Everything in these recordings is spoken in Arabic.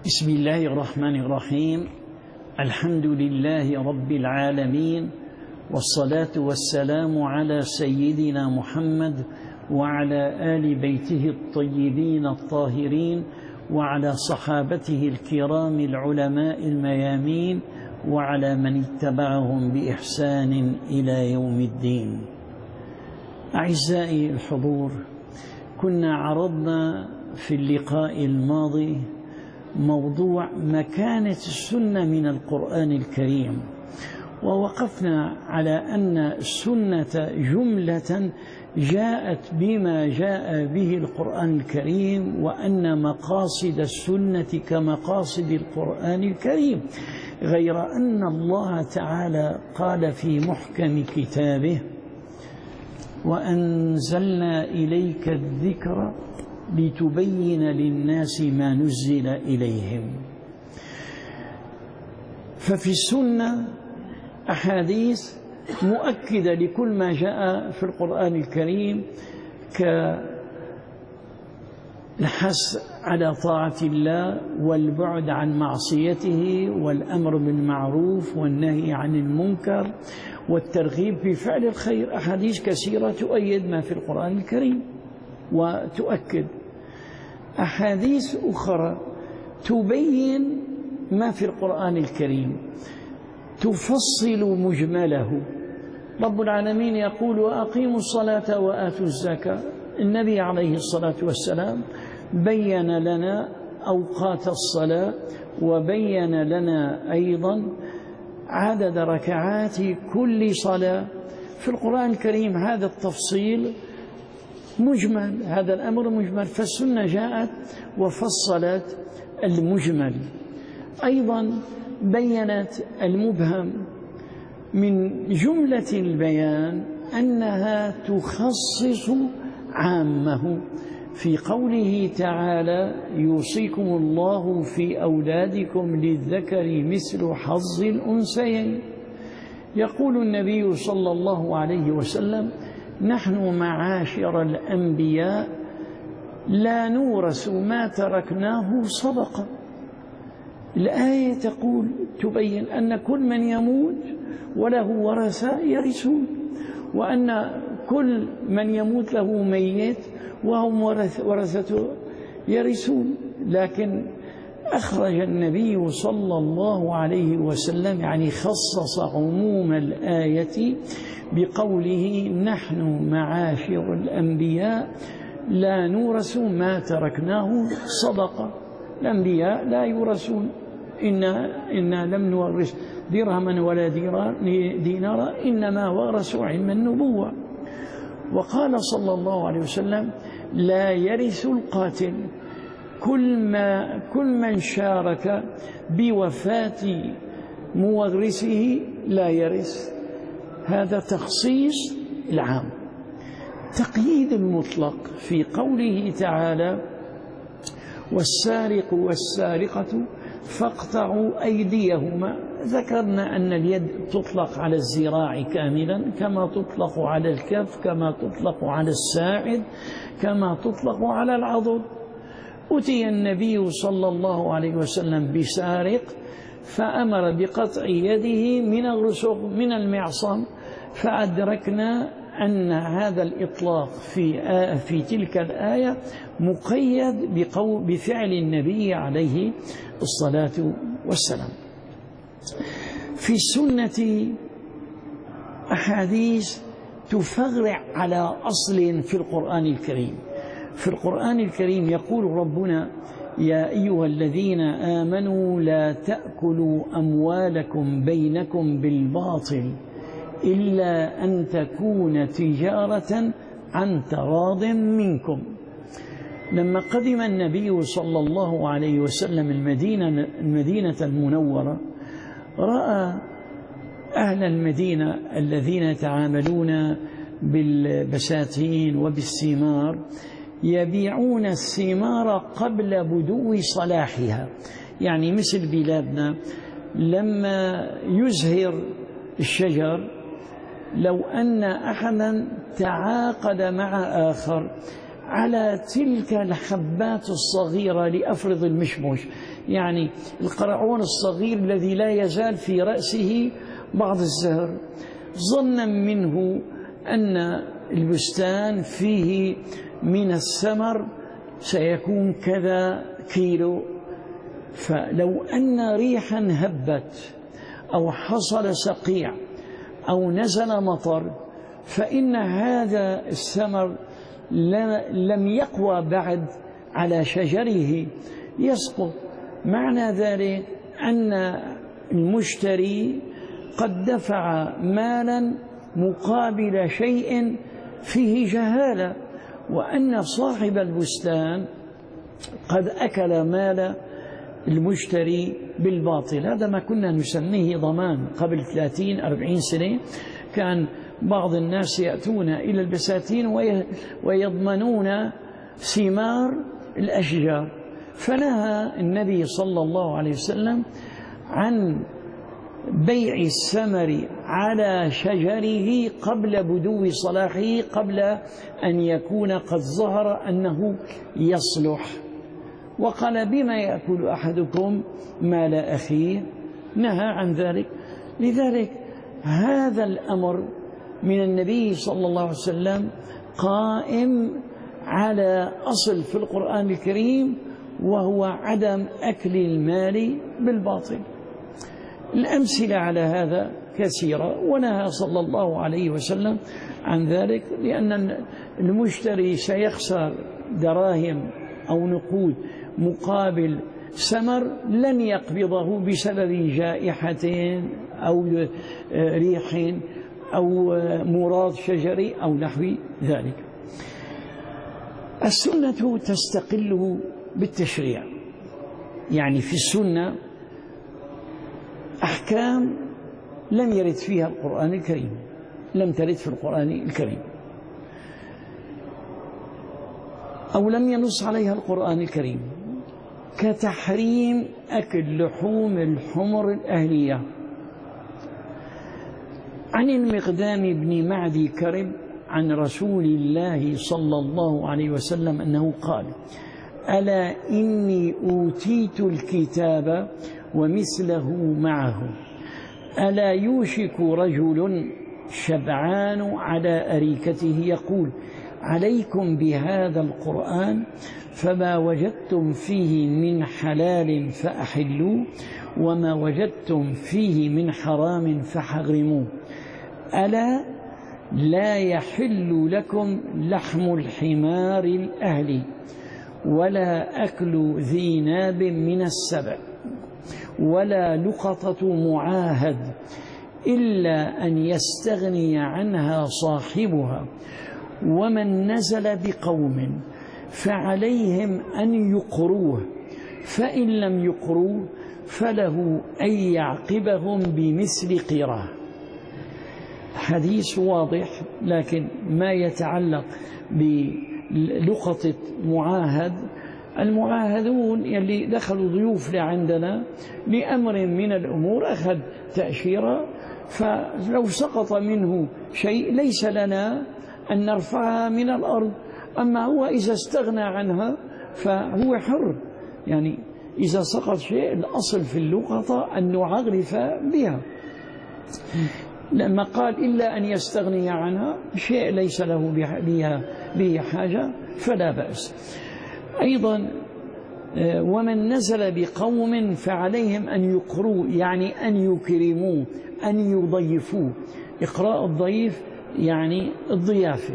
بسم الله الرحمن الرحيم. الحمد لله رب العالمين، والصلاة والسلام على سيدنا محمد وعلى آل بيته الطيبين الطاهرين وعلى صحابته الكرام العلماء الميامين وعلى من اتبعهم بإحسان إلى يوم الدين. أعزائي الحضور، كنا عرضنا في اللقاء الماضي موضوع مكانة السنة من القرآن الكريم، ووقفنا على أن السنة جملة جاءت بما جاء به القرآن الكريم، وأن مقاصد السنة كمقاصد القرآن الكريم، غير أن الله تعالى قال في محكم كتابه: وأنزلنا إليك الذكر لتبين للناس ما نزل إليهم. ففي السنة أحاديث مؤكدة لكل ما جاء في القرآن الكريم، كالحث على طاعة الله والبعد عن معصيته والأمر بالمعروف والنهي عن المنكر والترغيب في فعل الخير. أحاديث كثيرة تؤيد ما في القرآن الكريم وتؤكد أحاديث أخرى تبين ما في القرآن الكريم، تفصل مجمله. رب العالمين يقول: وأقيموا الصلاة وآتوا الزكاة. النبي عليه الصلاة والسلام بين لنا أوقات الصلاة، وبين لنا أيضا عدد ركعات كل صلاة. في القرآن الكريم هذا التفصيل مجمل، هذا الأمر مجمل، فالسنة جاءت وفصلت المجمل. أيضا بينت المبهم. من جملة البيان أنها تخصص عامه في قوله تعالى: يوصيكم الله في أولادكم للذكر مثل حظ الأنثيين. يقول النبي صلى الله عليه وسلم: نحن معاشر الأنبياء لا نورث ما تركناه صدقة. الآية تبين أن كل من يموت وله ورثة يرثون، وأن كل من يموت له ميت وهم ورثته يرثون. لكن أخرج النبي صلى الله عليه وسلم، يعني خصص عموم الآية بقوله: نحن معاشر الأنبياء لا نورث ما تركناه صدقة. الأنبياء لا يورثون، إنا لم نورث درهما ولا دينارا، إنما ورثوا علم النبوة. وقال صلى الله عليه وسلم: لا يرث القاتل. كل من شارك بوفاة مورثه لا يرث. هذا تخصيص العام. تقييد المطلق في قوله تعالى: والسارق والسارقة فاقطعوا أيديهما. ذكرنا أن اليد تطلق على الذراع كاملا، كما تطلق على الكف، كما تطلق على الساعد، كما تطلق على العضد. أتي النبي صلى الله عليه وسلم بسارق فأمر بقطع يده من الرسغ من المعصم، فأدركنا أن هذا الإطلاق في تلك الآية مقيد بفعل النبي عليه الصلاة والسلام. في السنة أحاديث تفرع على أصل في القرآن الكريم. في القرآن الكريم يقول ربنا: يا أيها الذين آمنوا لا تأكلوا أموالكم بينكم بالباطل إلا أن تكون تجارة عن تراض منكم. لما قدم النبي صلى الله عليه وسلم المدينة المنورة، رأى أهل المدينة الذين يتعاملون بالبساتين وبالثمار يبيعون الثمار قبل بدو صلاحها. يعني مثل بلادنا لما يزهر الشجر، لو أن أحدا تعاقد مع آخر على تلك الحبات الصغيرة لأفرض المشمش، يعني القرعون الصغير الذي لا يزال في رأسه بعض الزهر، ظنا منه أن البستان فيه من الثمر سيكون كذا كيلو. فلو أن ريحا هبت أو حصل صقيع أو نزل مطر فإن هذا الثمر لم يقوى بعد على شجره، يسقط. معنى ذلك أن المشتري قد دفع مالا مقابل شيء فيه جهالة، وأن صاحب البستان قد أكل مال المشتري بالباطل. هذا ما كنا نسميه ضمان قبل 30-40 سنة. كان بعض الناس يأتون إلى البساتين ويضمنون ثمار الأشجار، فنهى النبي صلى الله عليه وسلم عن بيع الثمر على شجره قبل بدو صلاحه، قبل أن يكون قد ظهر أنه يصلح. وقال: بما يأكل أحدكم مال أخيه؟ نهى عن ذلك. لذلك هذا الأمر من النبي صلى الله عليه وسلم قائم على أصل في القرآن الكريم، وهو عدم أكل المال بالباطل. الأمثلة على هذا كثيرة، ونهى صلى الله عليه وسلم عن ذلك، لأن المشتري سيخسر دراهم أو نقود مقابل ثمر لن يقبضه بسبب جائحة أو ريح أو مراد شجري أو نحو ذلك. السنة تستقل بالتشريع، يعني في السنة أحكام لم يرد فيها القرآن الكريم، لم ترد في القرآن الكريم أو لم ينص عليها القرآن الكريم، كتحريم أكل لحوم الحمر الأهلية. عن المقدام بن معدي كرب عن رسول الله صلى الله عليه وسلم أنه قال: ألا إني أوتيت الكتاب ومثله معه، ألا يوشك رجل شبعان على أريكته يقول: عليكم بهذا القرآن فما وجدتم فيه من حلال فأحلوا وما وجدتم فيه من حرام فحرموا، ألا لا يحل لكم لحم الحمار الأهلي ولا أكل ذي ناب من السبع ولا لقطة معاهد إلا أن يستغني عنها صاحبها، ومن نزل بقوم فعليهم أن يقروه، فإن لم يقروه فله أن يعقبهم بمثل قراه. حديث واضح، لكن ما يتعلق بلقطة معاهد، المعاهدون يلي دخلوا ضيوف لعندنا لأمر من الأمور أخذ تأشيرة، فلو سقط منه شيء ليس لنا أن نرفعها من الأرض، أما هو إذا استغنى عنها فهو حر. يعني إذا سقط شيء الأصل في اللقطة أن نعرف بها، لما قال إلا أن يستغني عنها شيء ليس له به حاجة فلا بأس. أيضا ومن نزل بقوم فعليهم أن يقروا، يعني أن يكرموا، أن يضيفوا. إقراء الضيف يعني الضيافة.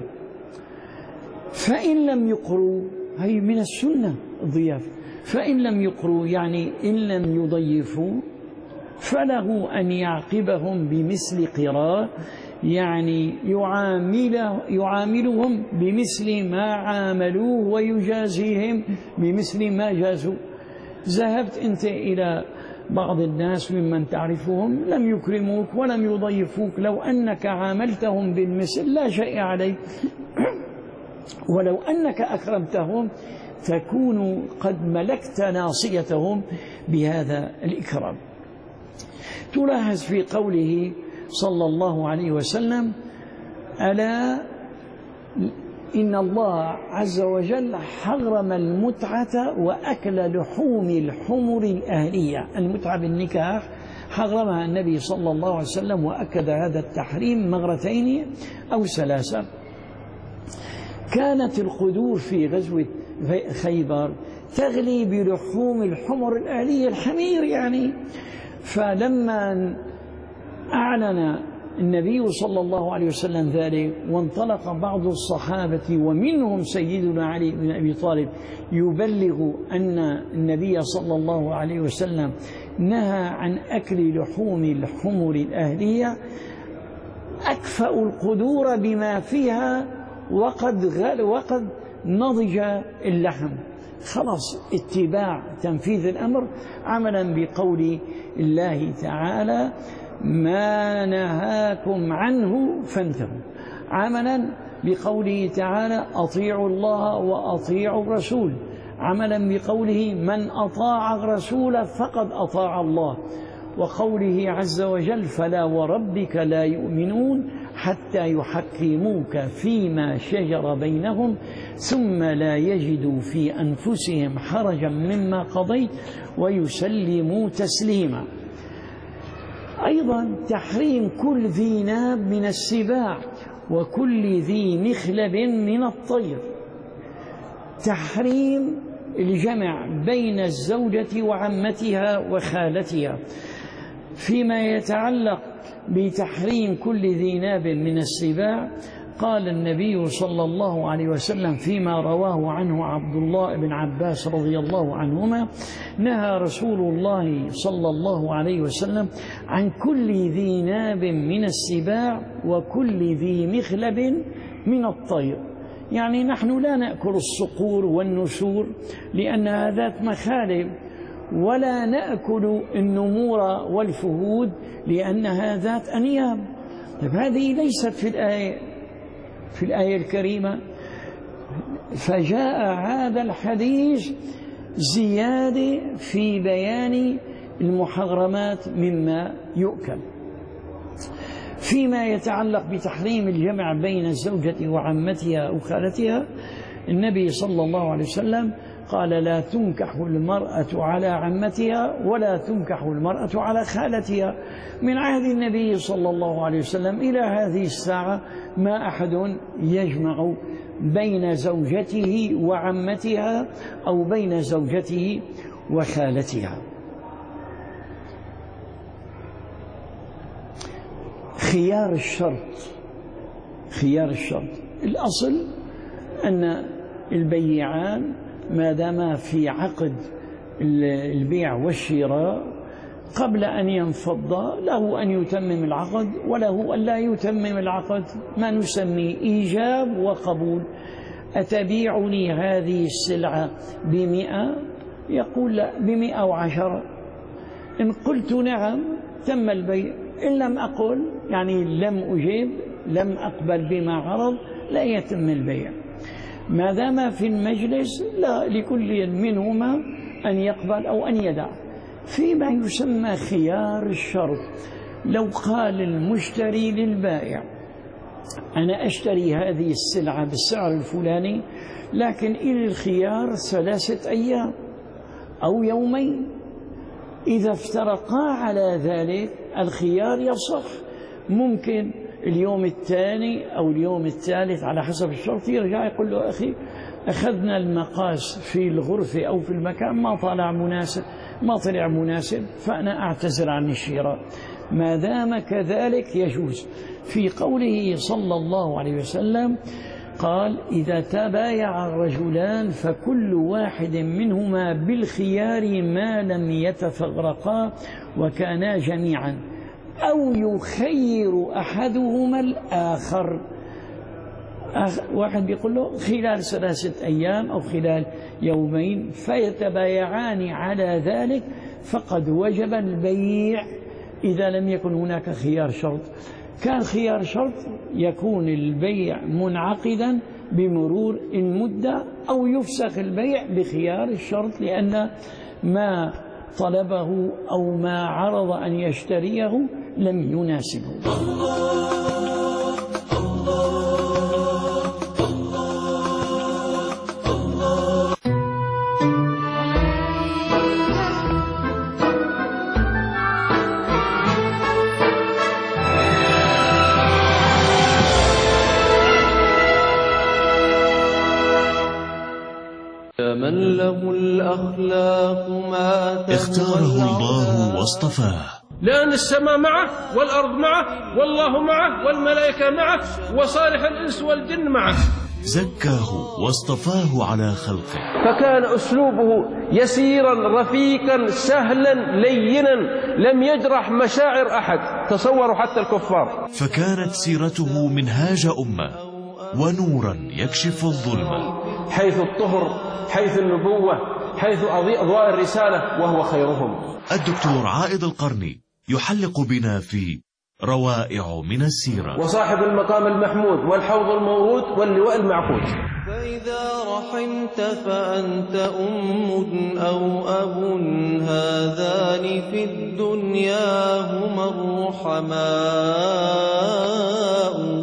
فإن لم يقروا، هي من السنة الضيافة، فإن لم يقروا يعني إن لم يضيفوا فله أن يعقبهم بمثل قراه، يعني يعاملهم بمثل ما عاملوه ويجازيهم بمثل ما جازوا. ذهبت أنت إلى بعض الناس ممن تعرفهم لم يكرموك ولم يضيفوك، لو أنك عاملتهم بالمثل لا شيء عليك، ولو أنك أكرمتهم تكون قد ملكت ناصيتهم بهذا الإكرام. تلاحظ في قوله صلى الله عليه وسلم: ألا إن الله عز وجل حرم المتعة وأكل لحوم الحمر الأهلية. المتعة بالنكاح حرمها النبي صلى الله عليه وسلم، وأكد هذا التحريم مرتين أو ثلاثة. كانت القدور في غزوة خيبر تغلي بلحوم الحمر الأهلية، الحمير يعني. فلما أعلن النبي صلى الله عليه وسلم ذلك، وانطلق بعض الصحابة ومنهم سيدنا علي بن أبي طالب يبلغ أن النبي صلى الله عليه وسلم نهى عن أكل لحوم الحمر الأهلية، أكفأوا القدور بما فيها وقد نضج اللحم، خلاص اتباع تنفيذ الأمر عملا بقول الله تعالى: ما نهاكم عنه فانتهوا، عملا بقوله تعالى: أطيعوا الله وأطيعوا الرسول، عملا بقوله: من أطاع الرسول فقد أطاع الله، وقوله عز وجل: فلا وربك لا يؤمنون حتى يحكموك فيما شجر بينهم ثم لا يجدوا في أنفسهم حرجا مما قضيت ويسلموا تسليما. أيضا تحريم كل ذي ناب من السباع وكل ذي مخلب من الطير، تحريم الجمع بين الزوجة وعمتها وخالتها. فيما يتعلق بتحريم كل ذي ناب من السباع، قال النبي صلى الله عليه وسلم فيما رواه عنه عبد الله بن عباس رضي الله عنهما: نهى رسول الله صلى الله عليه وسلم عن كل ذي ناب من السباع وكل ذي مخلب من الطير. يعني نحن لا نأكل الصقور والنسور لأنها ذات مخالب، ولا نأكل النمور والفهود لأنها ذات أنياب. هذه ليست في الآية الكريمة. فجاء هذا الحديث زيادة في بيان المحرمات مما يؤكل. فيما يتعلق بتحريم الجمع بين الزوجة وعمتها أو خالتها، النبي صلى الله عليه وسلم قال: لا تنكح المرأة على عمتها ولا تنكح المرأة على خالتها. من عهد النبي صلى الله عليه وسلم إلى هذه الساعة ما أحد يجمع بين زوجته وعمتها أو بين زوجته وخالتها. خيار الشرط، الأصل أن البيعان ما دام في عقد البيع والشراء قبل أن ينفض له أن يتمم العقد وله أن لا يتمم العقد، ما نسمي إيجاب وقبول. أتبيعني هذه السلعة ب100؟ يقول لا، ب110. إن قلت نعم تم البيع، إن لم أقل يعني لم أجيب لم أقبل بما عرض لا يتم البيع. ما دام في المجلس لا، لكل منهما أن يقبل أو أن يدع. فيما يسمى خيار الشرط، لو قال المشتري للبائع: أنا أشتري هذه السلعة بالسعر الفلاني لكن إلى الخيار 3 أيام أو يومين، إذا افترقا على ذلك الخيار يصح. ممكن اليوم الثاني أو اليوم الثالث على حسب الشرط يرجع يقول له: أخي أخذنا المقاس في الغرفة أو في المكان ما طلع مناسب فأنا أعتذر عن الشراء. ما دام كذلك يجوز. في قوله صلى الله عليه وسلم قال: إذا تبايع الرجلان فكل واحد منهما بالخيار ما لم يتفرقا وكانا جميعا، أو يخير أحدهما الآخر. واحد بيقول له خلال 3 أيام أو خلال يومين، فيتبايعان على ذلك فقد وجب البيع إذا لم يكن هناك خيار شرط. كان خيار شرط يكون البيع منعقدا بمرور المدة أو يفسخ البيع بخيار الشرط، لأن ما طلبه أو ما عرض أن يشتريه لم يناسبه. والأخلاق ما اختاره الله واصطفاه، لأن السماء معه والأرض معه والله معه والملائكة معه وصالح الإنس والجن معه، زكاه واصطفاه على خلقه، فكان أسلوبه يسيرا رفيقا سهلا لينا لم يجرح مشاعر أحد، تصوروا حتى الكفار. فكانت سيرته منهاج أمة ونورا يكشف الظلمة، حيث الطهر، حيث النبوة، حيث أضواء الرسالة، وهو خيرهم. الدكتور عائض القرني يحلق بنا في روائع من السيرة. وصاحب المقام المحمود والحوض المورود واللواء المعقود. فإذا رحمت فأنت أم أو أب، هذان في الدنيا هما الرحماء.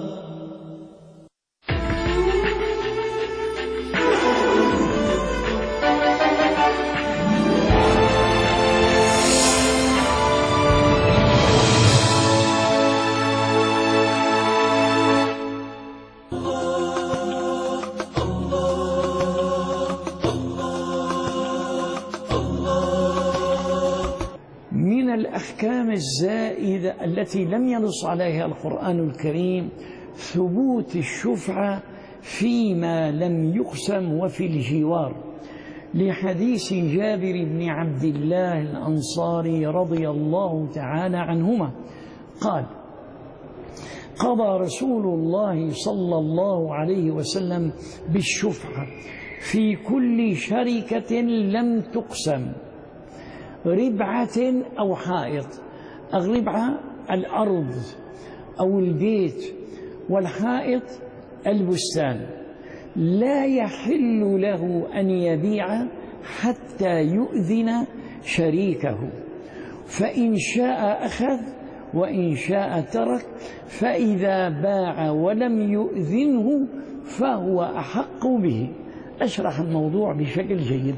من الأحكام الزائدة التي لم ينص عليها القرآن الكريم ثبوت الشفعة فيما لم يقسم وفي الجوار، لحديث جابر بن عبد الله الأنصاري رضي الله تعالى عنهما قال: قضى رسول الله صلى الله عليه وسلم بالشفعة في كل شركة لم تقسم، ربعة أو حائط. الربعة الأرض أو البيت، والحائط البستان. لا يحل له أن يبيع حتى يؤذن شريكه، فإن شاء أخذ وإن شاء ترك، فإذا باع ولم يؤذنه فهو أحق به. أشرح الموضوع بشكل جيد.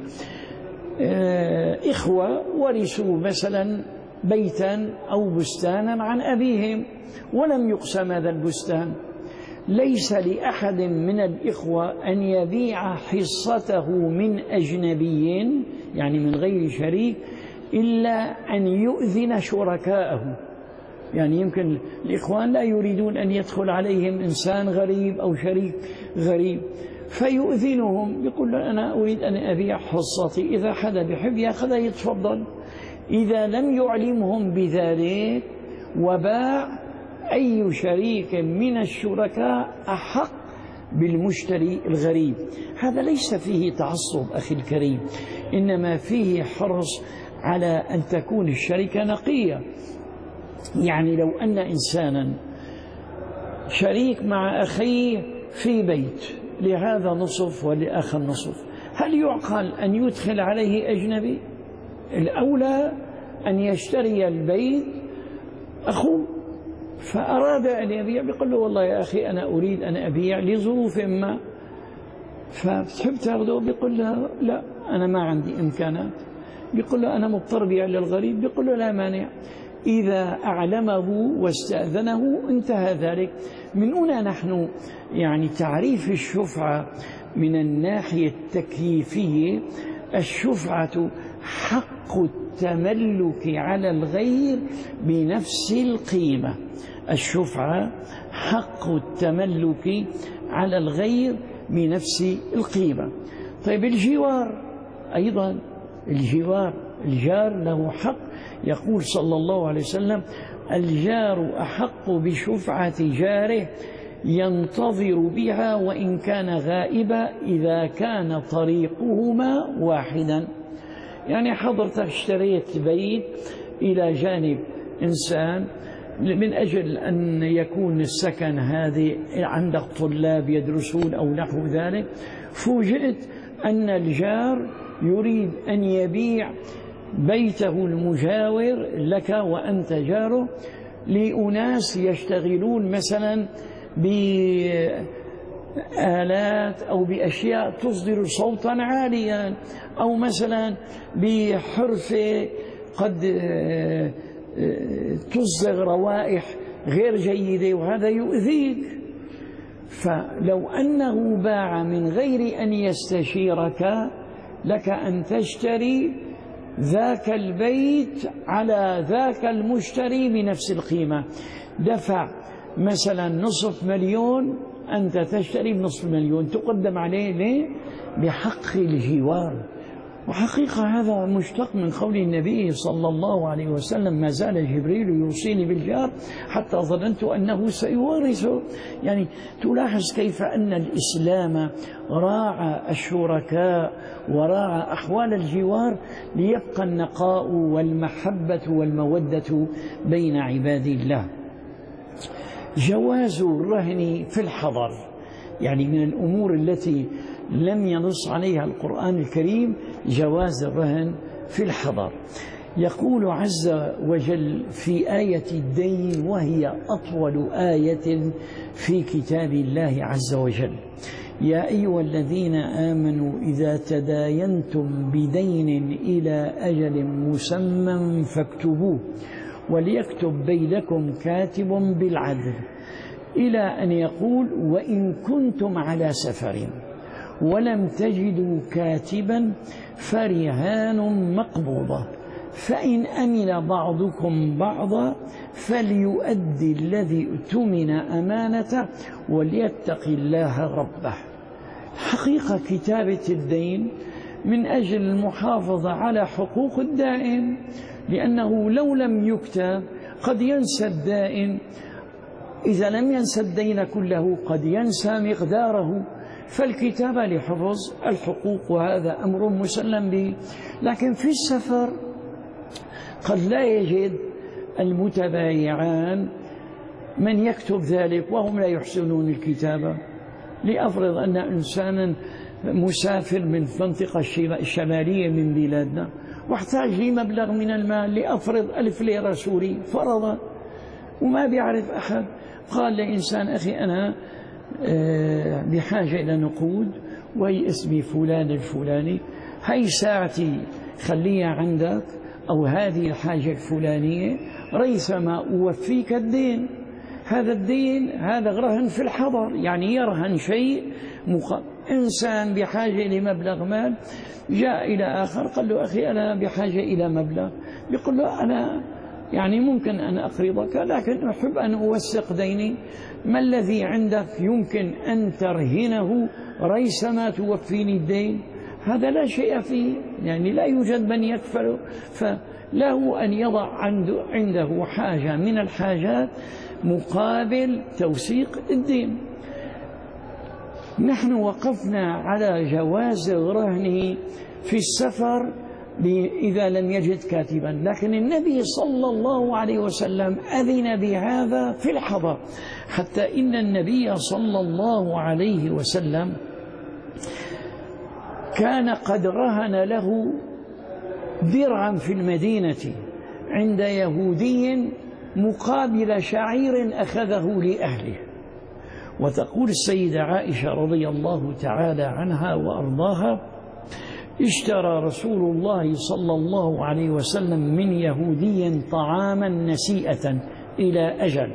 إخوة ورثوا مثلا بيتا أو بستانا عن أبيهم ولم يقسم هذا البستان، ليس لأحد من الإخوة أن يبيع حصته من أجنبي، يعني من غير شريك، إلا أن يؤذن شركاءه. يعني يمكن الإخوان لا يريدون أن يدخل عليهم إنسان غريب أو شريك غريب، فيؤذنهم، يقول له أنا أريد أن أبيع حصتي، إذا حدا بحب يأخذها يتفضل. إذا لم يعلمهم بذلك وباع، أي شريك من الشركاء أحق بالمشتري الغريب. هذا ليس فيه تعصب أخي الكريم، إنما فيه حرص على أن تكون الشركة نقية. يعني لو أن إنسانا شريك مع أخيه في بيت، لهذا نصف ولآخر نصف، هل يعقل أن يدخل عليه أجنبي؟ الأولى أن يشتري البيت أخوه، فأراد أن يبيع، بيقول له والله يا أخي أنا أريد أن أبيع لظروف ما، فتحب تاخذه؟ بيقول له لا أنا ما عندي إمكانات. بيقول له أنا مضطر بيع للغريب، بيقول له لا مانع. إذا أعلمه واستأذنه انتهى ذلك. من هنا نحن يعني تعريف الشفعة من الناحية التكييفية: الشفعة حق التملك على الغير بنفس القيمة. الشفعة حق التملك على الغير بنفس القيمة. طيب الجوار أيضا، الجار له حق. يقول صلى الله عليه وسلم: الجار أحق بشفعة جاره ينتظر بها وإن كان غائبا إذا كان طريقهما واحدا. يعني حضرتك اشتريت بيت إلى جانب إنسان من أجل أن يكون السكن هذه عندك طلاب يدرسون أو نحو ذلك، فوجئت أن الجار يريد أن يبيع بيته المجاور لك وأنت جاره لأناس يشتغلون مثلا بآلات أو بأشياء تصدر صوتا عاليا، أو مثلا بحرفة قد تصدر روائح غير جيدة، وهذا يؤذيك. فلو أنه باع من غير أن يستشيرك لك أن تشتري ذاك البيت على ذاك المشتري بنفس القيمة. دفع مثلا 500,000، أنت تشتري ب500,000 تقدم عليه. ليه؟ بحق الجوار. وحقيقة هذا مشتق من قول النبي صلى الله عليه وسلم: ما زال جبريل يوصيني بالجار حتى ظننت أنه سيورثه. يعني تلاحظ كيف أن الإسلام راعى الشركاء وراعى أحوال الجوار ليبقى النقاء والمحبة والمودة بين عباد الله. جواز الرهن في الحضر، يعني من الأمور التي لم ينص عليها القرآن الكريم جواز الرهن في الحضر. يقول عز وجل في آية الدين، وهي أطول آية في كتاب الله عز وجل: يا أيها الذين آمنوا إذا تداينتم بدين إلى أجل مسمى فاكتبوه وليكتب بينكم كاتب بالعدل، إلى أن يقول: وإن كنتم على سفر ولم تجدوا كاتبا فرهان مقبوضة، فإن أمن بعضكم بعضا فليؤدي الذي اؤتمن أمانته وليتق الله ربه. حقيقة كتابة الدين من أجل المحافظة على حقوق الدائن، لأنه لو لم يكتب قد ينسى الدائن، إذا لم ينسى الدين كله قد ينسى مقداره، فالكتابة لحفظ الحقوق وهذا أمر مسلم به. لكن في السفر قد لا يجد المتبايعان من يكتب ذلك وهم لا يحسنون الكتابة. لأفرض أن إنسانا مسافر من المنطقة الشمالية من بلادنا واحتاج لمبلغ من المال، لأفرض 1000 ليرة سوري فرضا، وما بيعرف أحد، قال لإنسان: أخي أنا بحاجة إلى نقود وهي اسمي فلان الفلاني، هاي ساعتي خليها عندك، أو هذه الحاجة الفلانية، ريثما أوفيك الدين. هذا الدين هذا رهن في الحضر، يعني يرهن شيء إنسان بحاجة لمبلغ مال جاء إلى آخر قال له: أخي أنا بحاجة إلى مبلغ، يقول له: أنا يعني ممكن أن أقرضك لكن أحب أن أوثق ديني، ما الذي عندك يمكن أن ترهنه ريثما توفيني الدين؟ هذا لا شيء فيه، يعني لا يوجد من يكفله، فله أن يضع عنده حاجة من الحاجات مقابل توثيق الدين. نحن وقفنا على جواز الرهن في السفر إذا لم يجد كاتبا، لكن النبي صلى الله عليه وسلم أذن بهذا في الحضر، حتى إن النبي صلى الله عليه وسلم كان قد رهن له درعا في المدينة عند يهودي مقابل شعير أخذه لأهله. وتقول السيدة عائشة رضي الله تعالى عنها وأرضاها: اشترى رسول الله صلى الله عليه وسلم من يهودي طعاما نسيئة إلى أجل،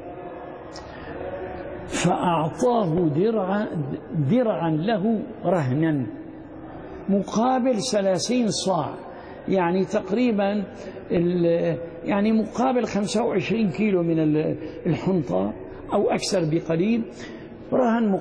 فأعطاه درعا له رهنا مقابل 30 صاع، يعني تقريبا يعني مقابل 25 كيلو من الحنطة أو أكثر بقليل، رهن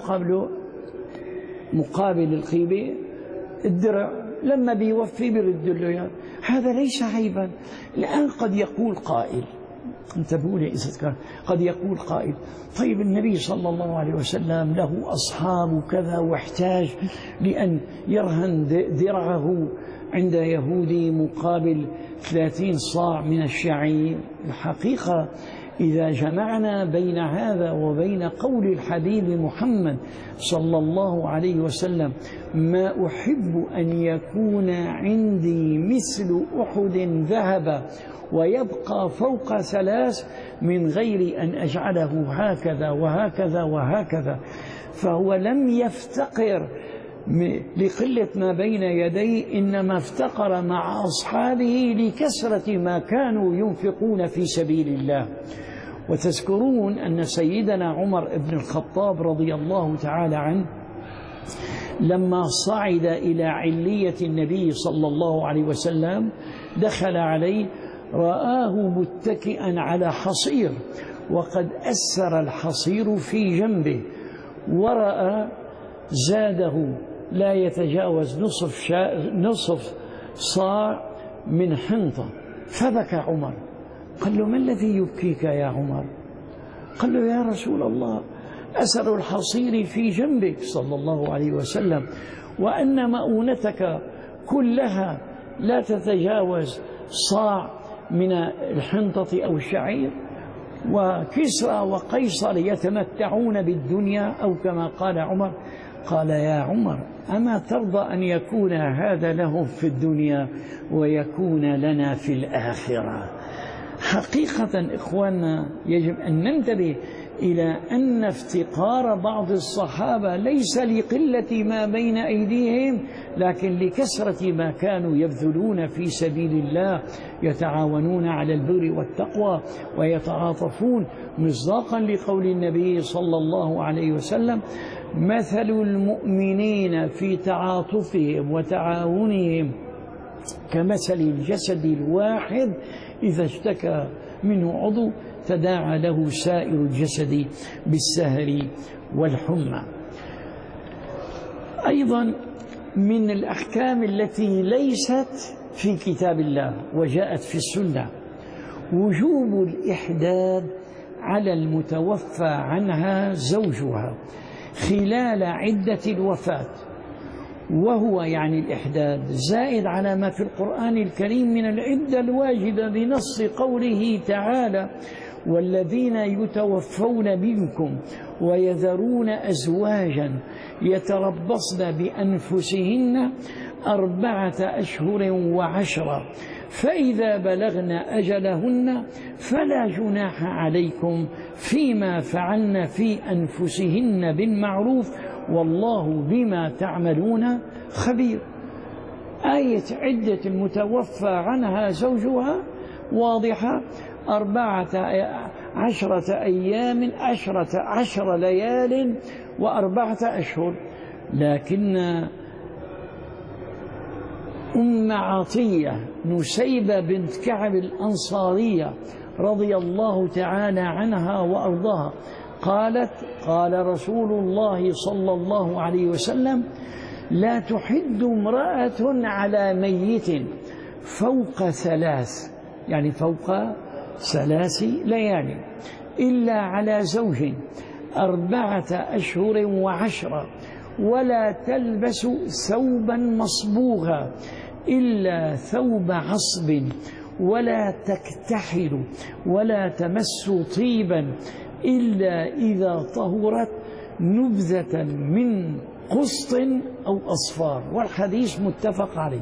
مقابل القيمة الدرع، لما بيوفي بيرد له. هذا ليس عيبا. الآن قد يقول قائل، انتبهوا لي إذا قد يقول قائل: طيب النبي صلى الله عليه وسلم له أصحاب كذا واحتاج لأن يرهن درعه عند يهودي مقابل 30 صاع من الشعير. الحقيقة إذا جمعنا بين هذا وبين قول الحبيب محمد صلى الله عليه وسلم: ما أحب أن يكون عندي مثل أحد ذهب ويبقى فوق 3 من غير أن أجعله هكذا وهكذا وهكذا، فهو لم يفتقر لقلة ما بين يديه، إنما افتقر مع أصحابه لكثرة ما كانوا ينفقون في سبيل الله. وتذكرون أن سيدنا عمر بن الخطاب رضي الله تعالى عنه لما صعد إلى علية النبي صلى الله عليه وسلم دخل عليه رآه متكئا على حصير وقد أسر الحصير في جنبه، ورأى زاده لا يتجاوز نصف صاع من حنطة، فبكى عمر. قال له: ما الذي يبكيك يا عمر؟ قال له: يا رسول الله، أثر الحصير في جنبك صلى الله عليه وسلم، وأن مؤونتك كلها لا تتجاوز صاع من الحنطة أو الشعير، وكسرى وقيصر يتمتعون بالدنيا، أو كما قال عمر. قال: يا عمر، أما ترضى أن يكون هذا لهم في الدنيا ويكون لنا في الآخرة؟ حقيقة إخواننا يجب أن ننتبه إلى أن افتقار بعض الصحابة ليس لقلة ما بين أيديهم، لكن لكثرة ما كانوا يبذلون في سبيل الله، يتعاونون على البر والتقوى ويتعاطفون، مصداقا لقول النبي صلى الله عليه وسلم: مثل المؤمنين في تعاطفهم وتعاونهم كمثل الجسد الواحد إذا اشتكى منه عضو تداعى له سائر الجسد بالسهر والحمى. أيضا من الأحكام التي ليست في كتاب الله وجاءت في السنة وجوب الإحداد على المتوفى عنها زوجها خلال عدة الوفاة، وهو يعني الإحداد زائد على ما في القرآن الكريم من العدة الواجبة بنص قوله تعالى: والذين يتوفون منكم ويذرون أزواجا يتربصن بأنفسهن 4 أشهر و10، فإذا بلغن أجلهن فلا جناح عليكم فيما فعلن في أنفسهن بالمعروف والله بما تعملون خبير. آية عدة المتوفى عنها زوجها واضحة: 14 أيام 10 ليال و4 أشهر. لكن أم عطية نسيبة بنت كعب الأنصارية رضي الله تعالى عنها وأرضاها قالت: قال رسول الله صلى الله عليه وسلم: لا تحد امرأة على ميت فوق 3، يعني فوق 3 ليال، إلا على زوج 4 أشهر و10، ولا تلبس ثوبا مصبوغا إلا ثوب عصب، ولا تكتحل ولا تمس طيبا إلا إذا طهرت نبذة من قسط أو أصفار. والحديث متفق عليه.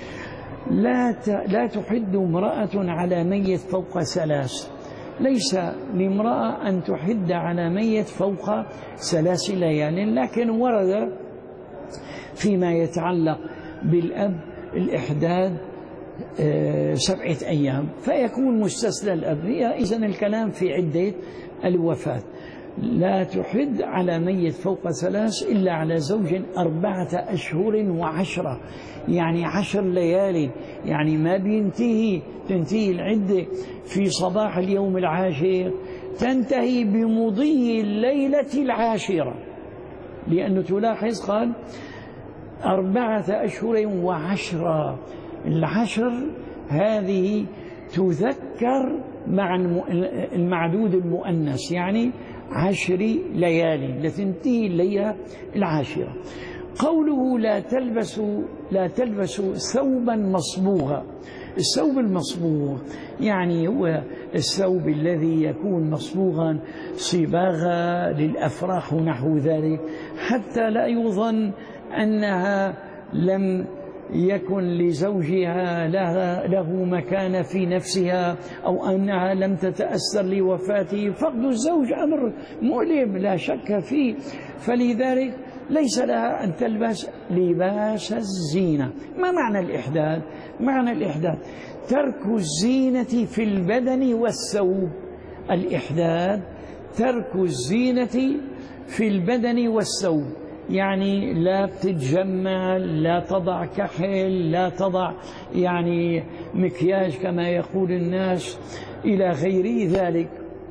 لا تحد امرأة على ميت فوق 3، ليس لامرأة أن تحد على ميت فوق 3 ليال، لكن ورد فيما يتعلق بالأب الإحداد 7 أيام، فيكون مستثنى الأب. إذن الكلام في عدة الوفاة. لا تحد على ميت فوق 3 إلا على زوج 4 أشهر و10، يعني 10 ليال، يعني ما تنتهي العدة في صباح اليوم العاشر، تنتهي بمضي الليلة العاشرة، لأنه تلاحظ قال 4 أشهر و10. العشر هذه تذكر مع المعدود المؤنث، يعني 10 ليالي لتنتهي الليلة العاشرة. قوله لا تلبس ثوبا مصبوغا. الثوب المصبوغ يعني هو الثوب الذي يكون مصبوغا صباغا للأفراح ونحو ذلك، حتى لا يظن أنها لم يكن لزوجها له مكان في نفسها، أو أنها لم تتأثر لوفاته. فقد الزوج أمر مؤلم لا شك فيه، فلذلك ليس لها أن تلبس لباس الزينة. ما معنى الإحداد؟ معنى الإحداد ترك الزينة في البدن والثوب. الإحداد ترك الزينة في البدن والثوب، يعني لا بتتجمل، لا تضع كحل، لا تضع يعني مكياج كما يقول الناس إلى غير ذلك،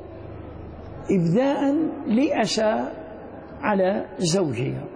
إبداء لأسى على زوجها،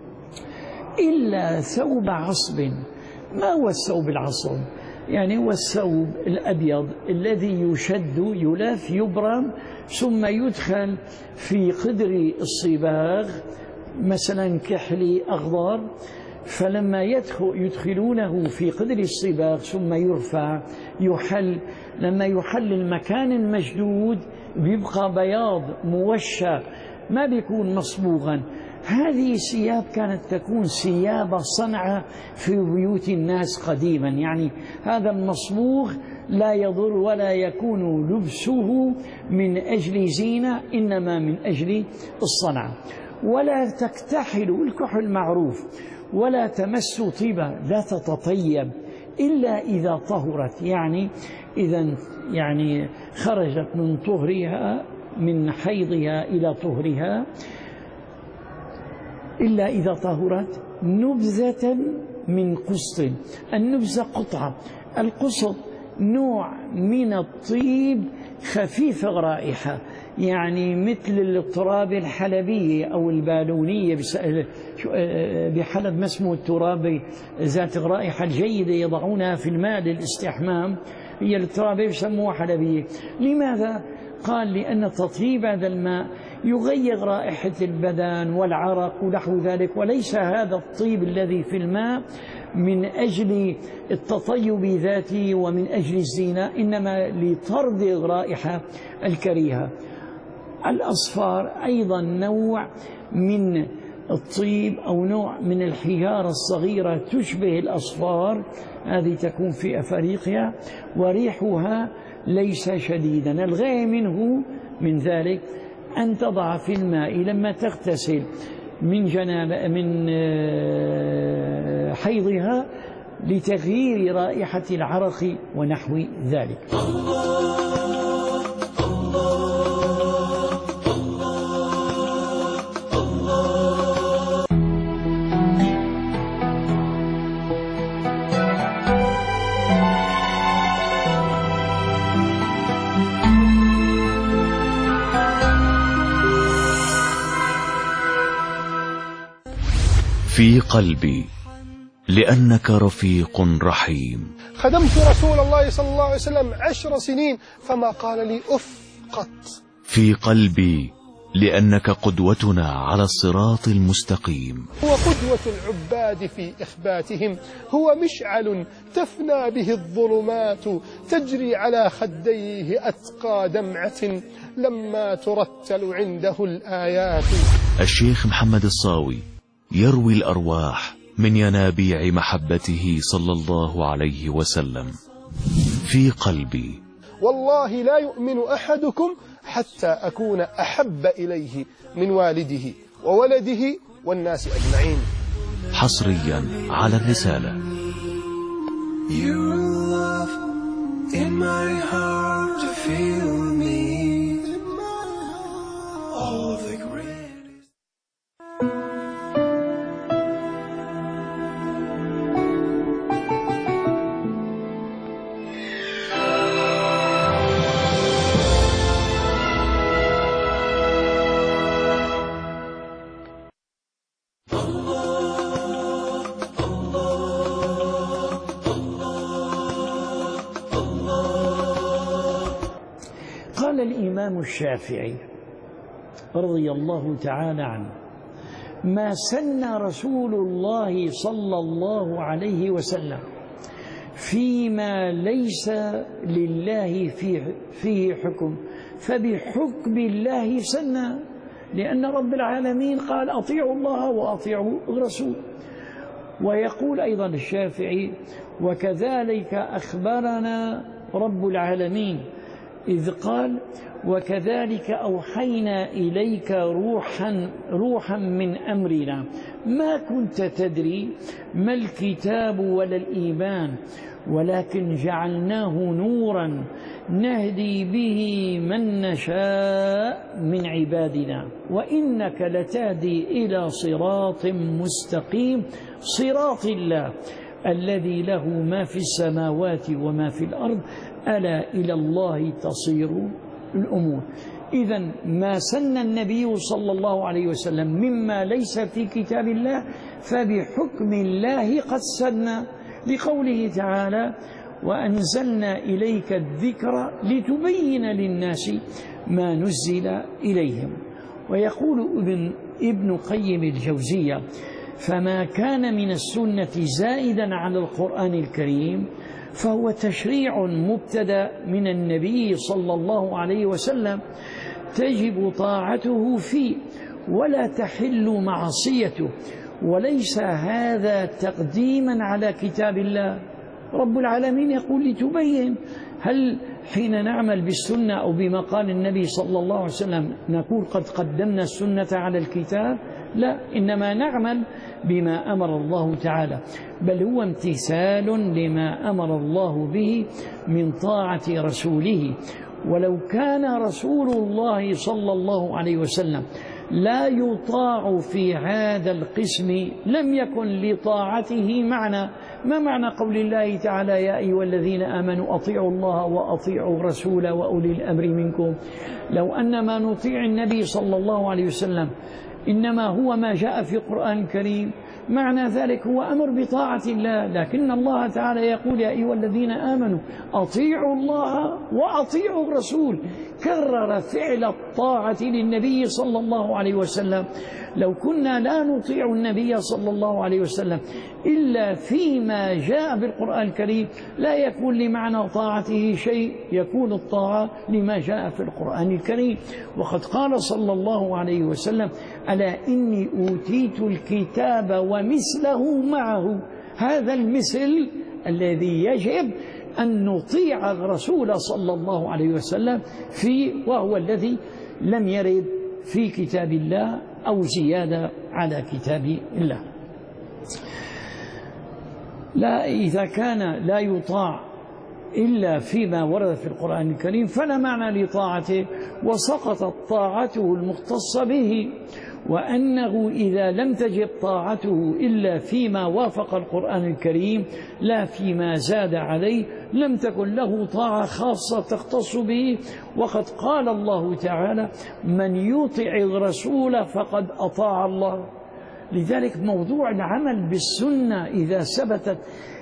إلا ثوب عصب. ما هو الثوب العصب؟ يعني هو الثوب الأبيض الذي يشد يلف يبرم ثم يدخل في قدر الصباغ مثلا كحلي أخضر، فلما يدخلونه في قدر الصباغ ثم يرفع يحل، لما يحل المكان المشدود بيبقى بياض موشى ما بيكون مصبوغا. هذه الثياب كانت تكون ثياب صنعة في بيوت الناس قديما، يعني هذا المصبوغ لا يضر ولا يكون لبسه من أجل زينة، إنما من أجل الصنعة. ولا تكتحل، الكحل معروف، ولا تمس طيبة، لا تتطيب إلا إذا طهرت، يعني إذا يعني خرجت من طهرها من حيضها إلى طهرها، إلا إذا طهرت نبذة من قسط. النبذة قطعة، القسط نوع من الطيب خفيف الرائحة، يعني مثل التراب الحلبية أو البالونية بحلب ما اسمه التراب ذات الرائحة الجيدة يضعونها في الماء للاستحمام، هي التراب يسموها حلبية. لماذا؟ قال لأن تطيب هذا الماء يغير رائحة البدن والعرق ونحو ذلك، وليس هذا الطيب الذي في الماء من أجل التطيب ذاته ومن أجل الزينة، إنما لطرد الرائحة الكريهة. الأصفار أيضا نوع من الطيب أو نوع من الحجارة الصغيرة تشبه الأصفار، هذه تكون في أفريقيا وريحها ليس شديدا. الغاية منه من ذلك أن تضع في الماء لما تغتسل من حيضها لتغيير رائحة العرق ونحو ذلك. في قلبي لأنك رفيق رحيم. خدمت رسول الله صلى الله عليه وسلم 10 سنين فما قال لي أف قط. في قلبي لأنك قدوتنا على الصراط المستقيم. هو قدوة العباد في إخباتهم، هو مشعل تفنى به الظلمات، تجري على خديه أتقى دمعة لما ترتل عنده الآيات. الشيخ محمد الصاوي يروي الأرواح من ينابيع محبته صلى الله عليه وسلم. في قلبي. والله لا يؤمن أحدكم حتى أكون أحب إليه من والده وولده والناس أجمعين. حصريا على الرسالة. قال الإمام الشافعي رضي الله تعالى عنه: ما سن رسول الله صلى الله عليه وسلم فيما ليس لله فيه حكم فبحكم الله سن، لأن رب العالمين قال: أطيعوا الله وأطيعوا الرسول. ويقول أيضا الشافعي: وكذلك أخبرنا رب العالمين إذ قال وكذلك أوحينا إليك روحا من أمرنا ما كنت تدري ما الكتاب ولا الإيمان ولكن جعلناه نورا نهدي به من نشاء من عبادنا وإنك لتهدي إلى صراط مستقيم صراط الله الذي له ما في السماوات وما في الأرض ألا إلى الله تصير الأمور. إذن ما سن النبي صلى الله عليه وسلم مما ليس في كتاب الله فبحكم الله قد سن، لقوله تعالى وأنزلنا إليك الذكر لتبين للناس ما نزل إليهم. ويقول ابن قيم الجوزية فما كان من السنة زائدا على القرآن الكريم فهو تشريع مبتدأ من النبي صلى الله عليه وسلم تجب طاعته فيه ولا تحل معصيته، وليس هذا تقديما على كتاب الله. رب العالمين يقول لتبين. هل حين نعمل بالسنة أو بما قال النبي صلى الله عليه وسلم نقول قد قدمنا السنة على الكتاب؟ لا، إنما نعمل بما أمر الله تعالى، بل هو امتثال لما أمر الله به من طاعة رسوله. ولو كان رسول الله صلى الله عليه وسلم لا يطاع في هذا القسم لم يكن لطاعته معنى. ما معنى قول الله تعالى يا أيها الذين آمنوا أطيعوا الله وأطيعوا الرسول وأولي الأمر منكم؟ لو أن ما نطيع النبي صلى الله عليه وسلم إنما هو ما جاء في القرآن الكريم معنى ذلك هو أمر بطاعة الله، لكن الله تعالى يقول يا أيها الذين آمنوا أطيعوا الله وأطيعوا الرسول، كرر فعل الطاعة للنبي صلى الله عليه وسلم. لو كنا لا نطيع النبي صلى الله عليه وسلم إلا فيما جاء بالقرآن الكريم لا يكون لمعنى طاعته شيء، يكون الطاعة لما جاء في القرآن الكريم. وقد قال صلى الله عليه وسلم ألا إني أوتيت الكتاب ومثله معه. هذا المثل الذي يجب أن نطيع الرسول صلى الله عليه وسلم فيه، وهو الذي لم يرد في كتاب الله أو زيادة على كتاب الله. لا، إذا كان لا يطاع إلا فيما ورد في القرآن الكريم فلا معنى لطاعته وسقطت طاعته المختصة به. وأنه إذا لم تجب طاعته إلا فيما وافق القرآن الكريم لا فيما زاد عليه لم تكن له طاعة خاصة تختص به. وقد قال الله تعالى من يطع الرسول فقد أطاع الله. لذلك موضوع العمل بالسنة إذا ثبتت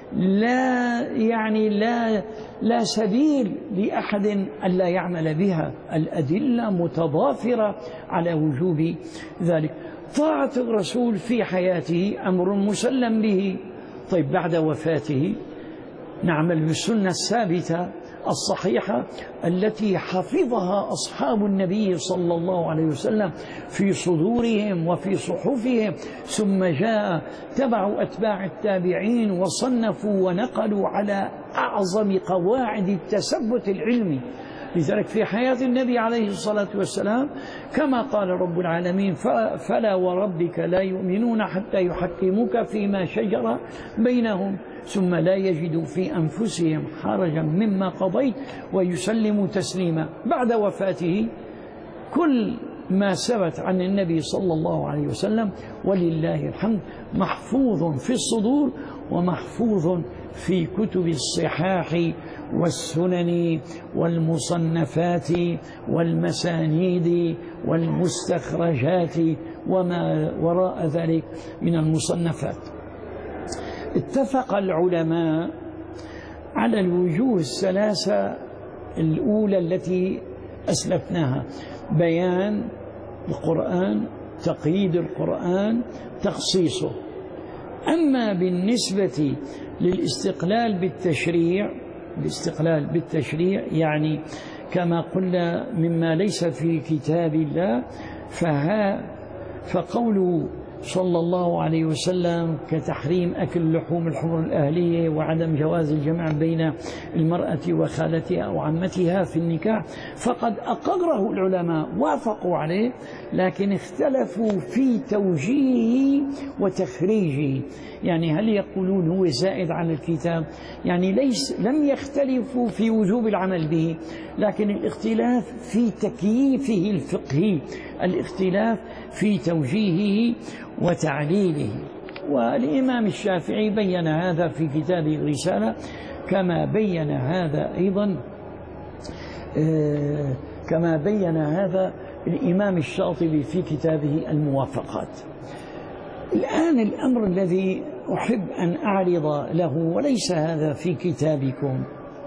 لا سبيل لأحد ألا يعمل بها، الأدلة متضافرة على وجوب ذلك. طاعة الرسول في حياته أمر مسلم به. طيب بعد وفاته نعمل بالسنة الثابتة الصحيحة التي حفظها أصحاب النبي صلى الله عليه وسلم في صدورهم وفي صحفهم، ثم جاء تبع أتباع التابعين وصنفوا ونقلوا على أعظم قواعد التثبت العلمي. لذلك في حياة النبي عليه الصلاة والسلام كما قال رب العالمين فلا وربك لا يؤمنون حتى يحكموك فيما شجر بينهم ثم لا يجدوا في أنفسهم حرجا مما قضيت ويسلموا تسليما. بعد وفاته كل ما ثبت عن النبي صلى الله عليه وسلم ولله الحمد محفوظ في الصدور ومحفوظ في كتب الصحاح والسنن والمصنفات والمسانيد والمستخرجات وما وراء ذلك من المصنفات. اتفق العلماء على الوجوه الثلاثة الأولى التي أسلفناها: بيان القرآن، تقييد القرآن، تخصيصه. أما بالنسبة للاستقلال بالتشريع يعني كما قلنا مما ليس في كتاب الله فقوله صلى الله عليه وسلم كتحريم أكل لحوم الحمر الأهلية وعدم جواز الجمع بين المرأة وخالتها أو عمتها في النكاح، فقد أقره العلماء وافقوا عليه، لكن اختلفوا في توجيهه وتخريجه. يعني هل يقولون هو زائد على الكتاب؟ يعني لم يختلفوا في وجوب العمل به، لكن الاختلاف في تكييفه الفقهي، الاختلاف في توجيهه وتعليله. والإمام الشافعي بين هذا في كتابه الرسالة، كما بين هذا الإمام الشاطبي في كتابه الموافقات. الآن الأمر الذي أحب أن أعرض له، وليس هذا في كتابكم،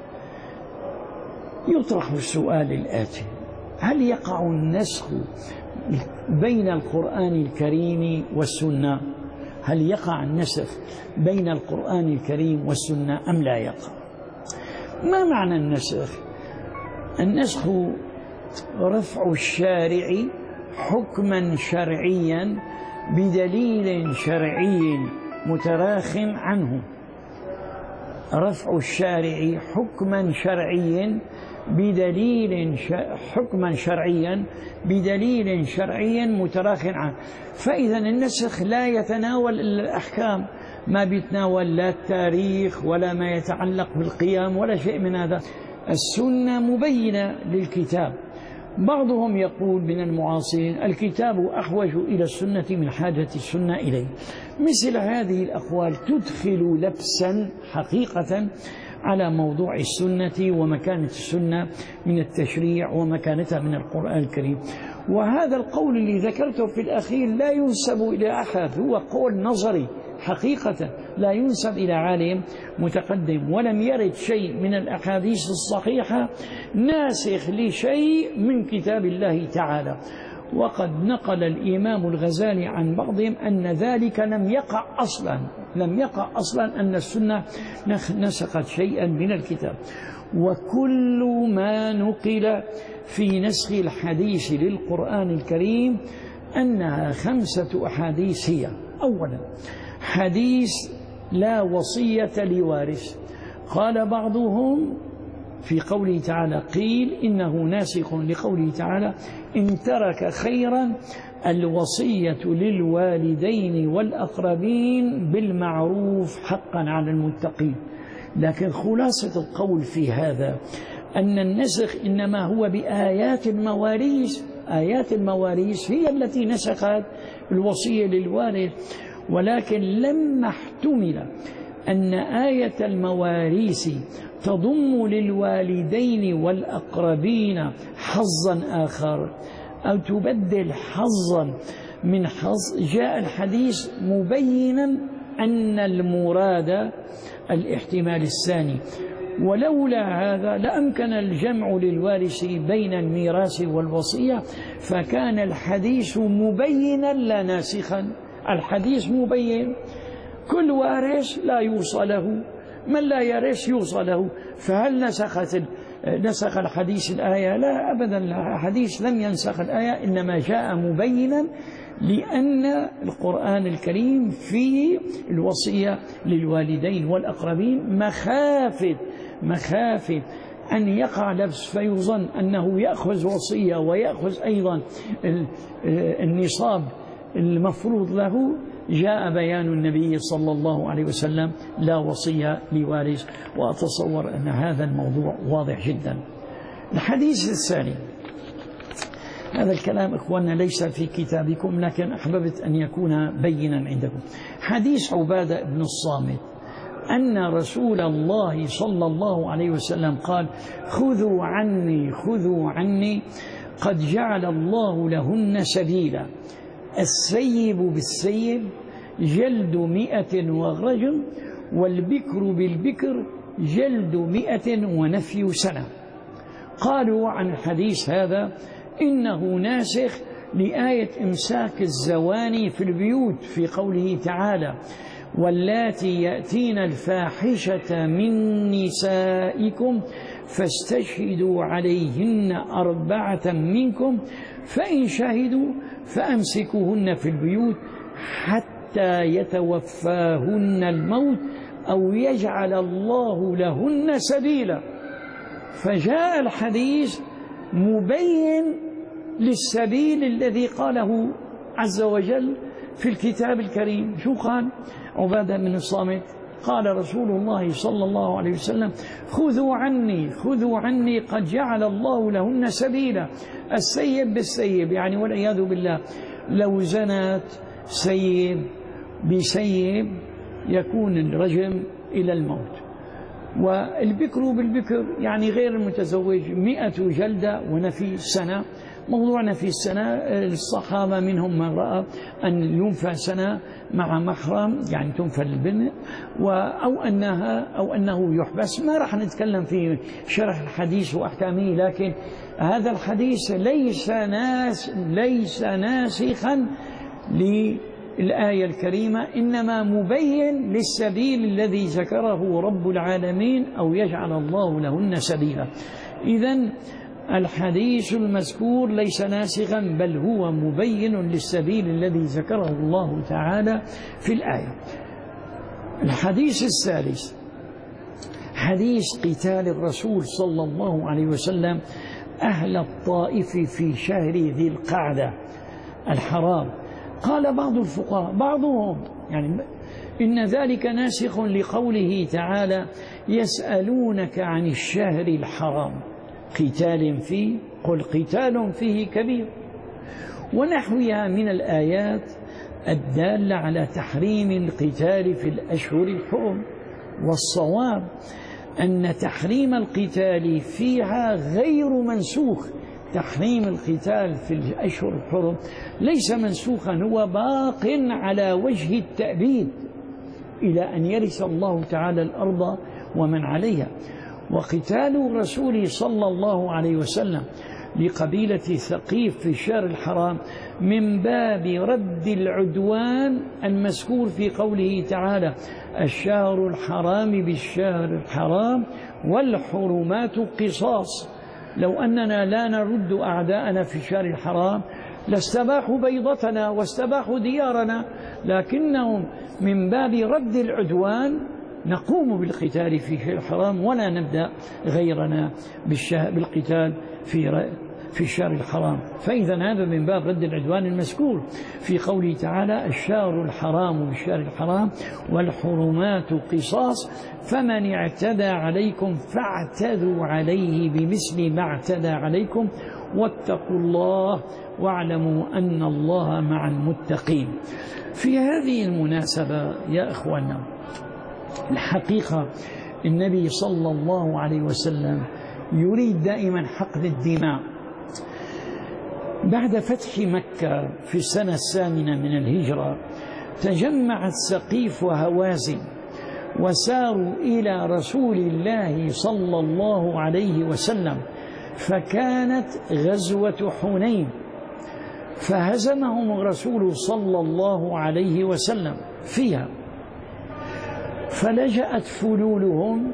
يطرح السؤال الآتي: هل يقع النسخ بين القرآن الكريم والسنة؟ هل يقع النسخ بين القرآن الكريم والسنة أم لا يقع؟ ما معنى النسخ؟ النسخ رفع الشارع حكما شرعيا بدليل شرعي متراخ عنه. رفع الشارع حكما شرعيا بدليل شرعي متراخ عنه. فإذا النسخ لا يتناول الأحكام، ما بيتناول لا التاريخ ولا ما يتعلق بالقيام ولا شيء من هذا. السنة مبينة للكتاب. بعضهم يقول من المعاصرين: الكتاب أحوج إلى السنة من حاجة السنة إليه. مثل هذه الأقوال تدخل لبسا حقيقة على موضوع السنة ومكانة السنة من التشريع ومكانتها من القرآن الكريم. وهذا القول اللي ذكرته في الأخير لا ينسب إلى أحد، هو قول نظري حقيقة، لا ينسب إلى عالم متقدم، ولم يرد شيء من الأحاديث الصحيحة ناسخ لشيء من كتاب الله تعالى. وقد نقل الإمام الغزالي عن بعضهم أن ذلك لم يقع أصلا أن السنة نسخت شيئا من الكتاب. وكل ما نقل في نسخ الحديث للقرآن الكريم أنها 5 أحاديث هي: أولا، حديث لا وصية لوارث، قال بعضهم في قوله تعالى: قيل إنه ناسخ لقوله تعالى: إن ترك خيرا الوصية للوالدين والأقربين بالمعروف حقا على المتقين. لكن خلاصة القول في هذا أن النسخ إنما هو بآيات المواريث. آيات المواريث هي التي نسخت الوصية للوارث، ولكن لما احتمل أن آية المواريث تضم للوالدين والأقربين حظا آخر أو تبدل حظا من حظ، جاء الحديث مبينا أن المراد الاحتمال الثاني. ولولا هذا لأمكن الجمع للوارث بين الميراث والوصية، فكان الحديث مبينا لا ناسخا. الحديث مبين، كل وارث لا يوصى له، من لا يرث يوصى له. فهل نسخ الحديث الآية؟ لا أبدا، الحديث لم ينسخ الآية، إنما جاء مبينا لأن القرآن الكريم فيه الوصية للوالدين والأقربين مخافة أن يقع لبس فيظن أنه يأخذ وصية ويأخذ أيضا النصاب المفروض له. جاء بيان النبي صلى الله عليه وسلم: لا وصية لوارث. وأتصور أن هذا الموضوع واضح جدا. الحديث الثاني، هذا الكلام إخواننا ليس في كتابكم، لكن أحببت أن يكون بينا عندكم. حديث عبادة بن الصامت أن رسول الله صلى الله عليه وسلم قال: خذوا عني قد جعل الله لهن سبيلا، السيب بالسيب جلد 100 وغرج، والبكر بالبكر جلد 100 ونفي سنة. قالوا عن الحديث هذا إنه ناسخ لآية إمساك الزواني في البيوت في قوله تعالى: واللاتي يأتين الفاحشة من نسائكم فاستشهدوا عليهن 4 منكم فإن شهدوا فأمسكوهن في البيوت حتى يتوفاهن الموت أو يجعل الله لهن سبيلا. فجاء الحديث مبين للسبيل الذي قاله عز وجل في الكتاب الكريم. شو قال عبادة بن الصامت؟ قال رسول الله صلى الله عليه وسلم: خذوا عني قد جعل الله لهن سبيلا. السيب بالسيب، يعني والعياذ بالله لو زنت سيب بسيب يكون الرجم إلى الموت، والبكر بالبكر يعني غير المتزوج 100 جلدة ونفي السنة. موضوع نفي السنة الصحابة منهم من رأى أن ينفى سنة مع محرم، يعني تنفى البنت، أو أنه يحبس. ما راح نتكلم في شرح الحديث وأحكامه، لكن هذا الحديث ليس ناسخا للآية الكريمة، إنما مبين للسبيل الذي ذكره رب العالمين أو يجعل الله لهن سبيلا. إذن الحديث المذكور ليس ناسخا، بل هو مبين للسبيل الذي ذكره الله تعالى في الآية. الحديث الثالث حديث قتال الرسول صلى الله عليه وسلم أهل الطائف في شهر ذي القعدة الحرام. قال بعض الفقهاء بعضهم يعني إن ذلك ناسخ لقوله تعالى: يسألونك عن الشهر الحرام قتال فيه قل قتال فيه كبير، ونحوها من الآيات الدالة على تحريم القتال في الأشهر الحرم. والصواب أن تحريم القتال فيها غير منسوخ. تحريم القتال في الأشهر الحرم ليس منسوخا، هو باق على وجه التأبيد إلى أن يرث الله تعالى الأرض ومن عليها. وقتال الرسول صلى الله عليه وسلم لقبيلة ثقيف في الشهر الحرام من باب رد العدوان المذكور في قوله تعالى: الشهر الحرام بالشهر الحرام والحرمات قصاص. لو أننا لا نرد أعداءنا في الشهر الحرام لاستباحوا بيضتنا واستباحوا ديارنا، لكنهم من باب رد العدوان نقوم بالقتال في الشهر الحرام ولا نبدأ غيرنا بالقتال في الشهر الحرام. فإذا هذا من باب رد العدوان المذكور في قوله تعالى: الشهر الحرام بالشهر الحرام والحرمات قصاص فمن اعتدى عليكم فاعتدوا عليه بمثل ما اعتدى عليكم واتقوا الله واعلموا أن الله مع المتقين. في هذه المناسبة يا أخوانا، الحقيقة النبي صلى الله عليه وسلم يريد دائما حقن الدماء. بعد فتح مكة في السنة 8 من الهجرة تجمعت ثقيف وهوازن وساروا إلى رسول الله صلى الله عليه وسلم، فكانت غزوة حنين، فهزمهم الرسول صلى الله عليه وسلم فيها، فلجأت فلولهم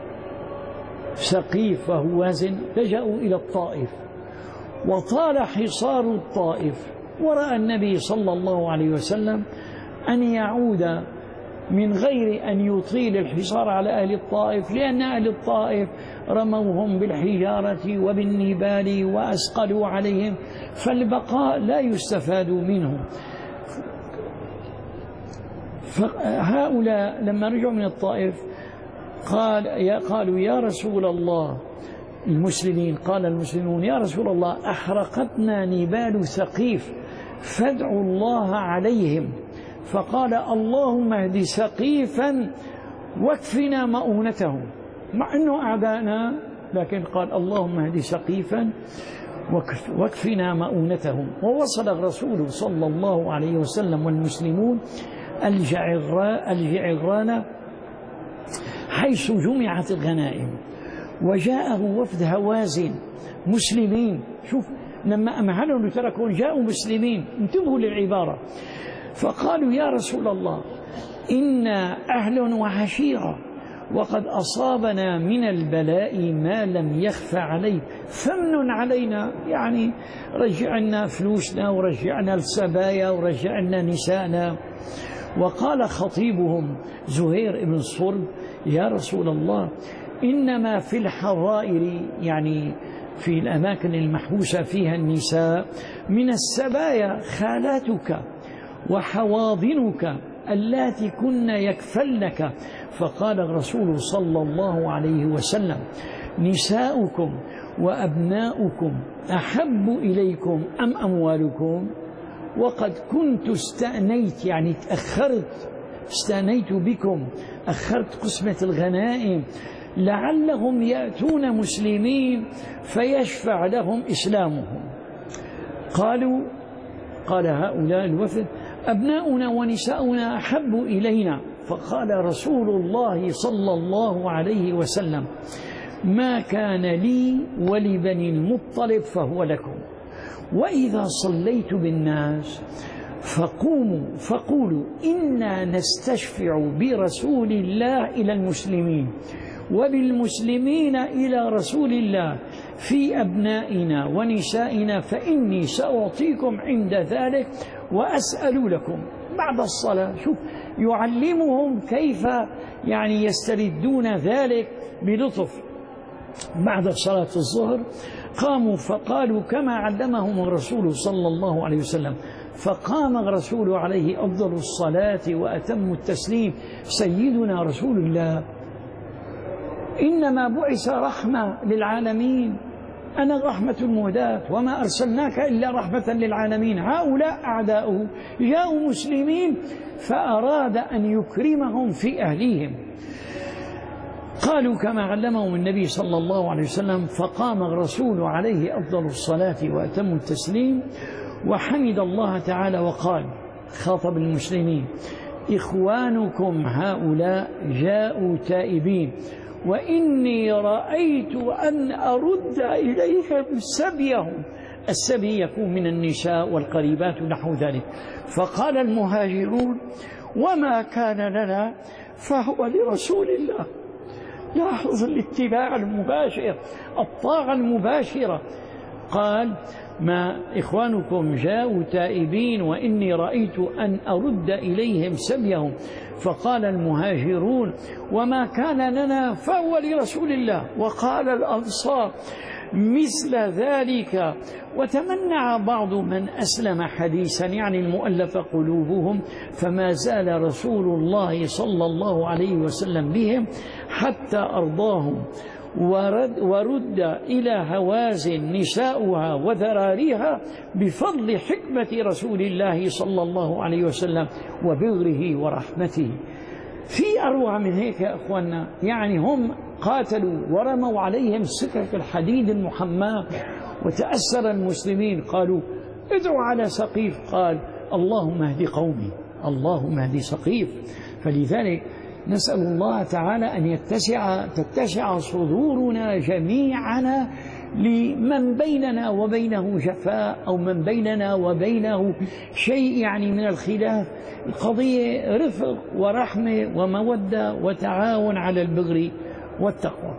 ثقيف وهوازن لجأوا إلى الطائف، وطال حصار الطائف، ورأى النبي صلى الله عليه وسلم أن يعود من غير أن يطيل الحصار على أهل الطائف، لأن أهل الطائف رموهم بالحجارة وبالنبال وأثقلوا عليهم، فالبقاء لا يستفاد منه. فهؤلاء لما رجعوا من الطائف قالوا يا رسول الله، المسلمين قال المسلمون: يا رسول الله أحرقتنا نبال ثقيف فادعوا الله عليهم. فقال: اللهم اهد ثقيفا واكفنا مؤونتهم، مع أنه أعداءنا، لكن قال: اللهم اهد ثقيفا واكفنا مؤونتهم. ووصل الرسول صلى الله عليه وسلم والمسلمون الجعران حيث جمعت الغنائم، وجاءه وفد هوازن مسلمين. شوف لما أمهلوا تركوا جاءوا مسلمين، انتبهوا للعبارة. فقالوا: يا رسول الله إنا أهل وعشيرة وقد أصابنا من البلاء ما لم يخف عليك فمن علينا، يعني رجعنا فلوسنا ورجعنا السبايا ورجعنا نساءنا. وقال خطيبهم زهير بن الصلب: يا رسول الله، إنما في الحظائر، يعني في الأماكن المحبوسة فيها النساء، من السبايا خالاتك وحواضنك اللاتي كن يكفلنك. فقال الرسول صلى الله عليه وسلم: نساؤكم وأبناؤكم أحب إليكم أم أموالكم؟ وقد كنت استأنيت، يعني تأخرت، استأنيت بكم، أخرت قسمة الغنائم لعلهم يأتون مسلمين فيشفع لهم إسلامهم. قال هؤلاء الوفد: أبناؤنا ونساؤنا أحب إلينا. فقال رسول الله صلى الله عليه وسلم: ما كان لي ولبني المطلب فهو لكم، وإذا صليت بالناس فقولوا إنا نستشفع برسول الله إلى المسلمين وبالمسلمين إلى رسول الله في أبنائنا ونسائنا، فإني سأعطيكم عند ذلك وأسأل لكم بعد الصلاة. شوف، يعلمهم كيف يعني يستردون ذلك بلطف. بعد صلاة الظهر قاموا فقالوا كما علمهم الرسول صلى الله عليه وسلم. فقام الرسول عليه أفضل الصلاة وأتم التسليم: سيدنا رسول الله إنما بعث رحمة للعالمين، أنا الرحمة المهداة وما أرسلناك إلا رحمة للعالمين. هؤلاء أعداؤه جاءوا مسلمين فأراد أن يكرمهم في أهليهم. قالوا كما علمهم النبي صلى الله عليه وسلم. فقام الرسول عليه أفضل الصلاة وأتم التسليم وحمد الله تعالى وقال، خاطب المسلمين: إخوانكم هؤلاء جاءوا تائبين، وإني رأيت أن أرد إليهم سبيهم. السبي يكون من النساء والقريبات نحو ذلك. فقال المهاجرون: وما كان لنا فهو لرسول الله. لاحظ الاتباع المباشر، الطاعة المباشرة. قال: ما إخوانكم جاءوا تائبين وإني رأيت أن أرد إليهم سبيهم. فقال المهاجرون: وما كان لنا فهو لرسول الله. وقال الأنصار مثل ذلك. وتمنع بعض من أسلم حديثا، يعني المؤلف قلوبهم، فما زال رسول الله صلى الله عليه وسلم بهم حتى أرضاهم، ورد إلى هوازن نساؤها وذراريها بفضل حكمة رسول الله صلى الله عليه وسلم وبره ورحمته. في أروع من هيك يا أخوانا، يعني هم قاتلوا ورموا عليهم سكك الحديد المحماة وتأثر المسلمين. قالوا: ادعوا على سقيف. قال: اللهم اهد قومي، اللهم اهد سقيف. فلذلك نسأل الله تعالى أن تتسع صدورنا جميعنا لمن بيننا وبينه جفاء أو من بيننا وبينه شيء يعني من الخلاف. القضية رفق ورحمة ومودة وتعاون على البر والتقوى.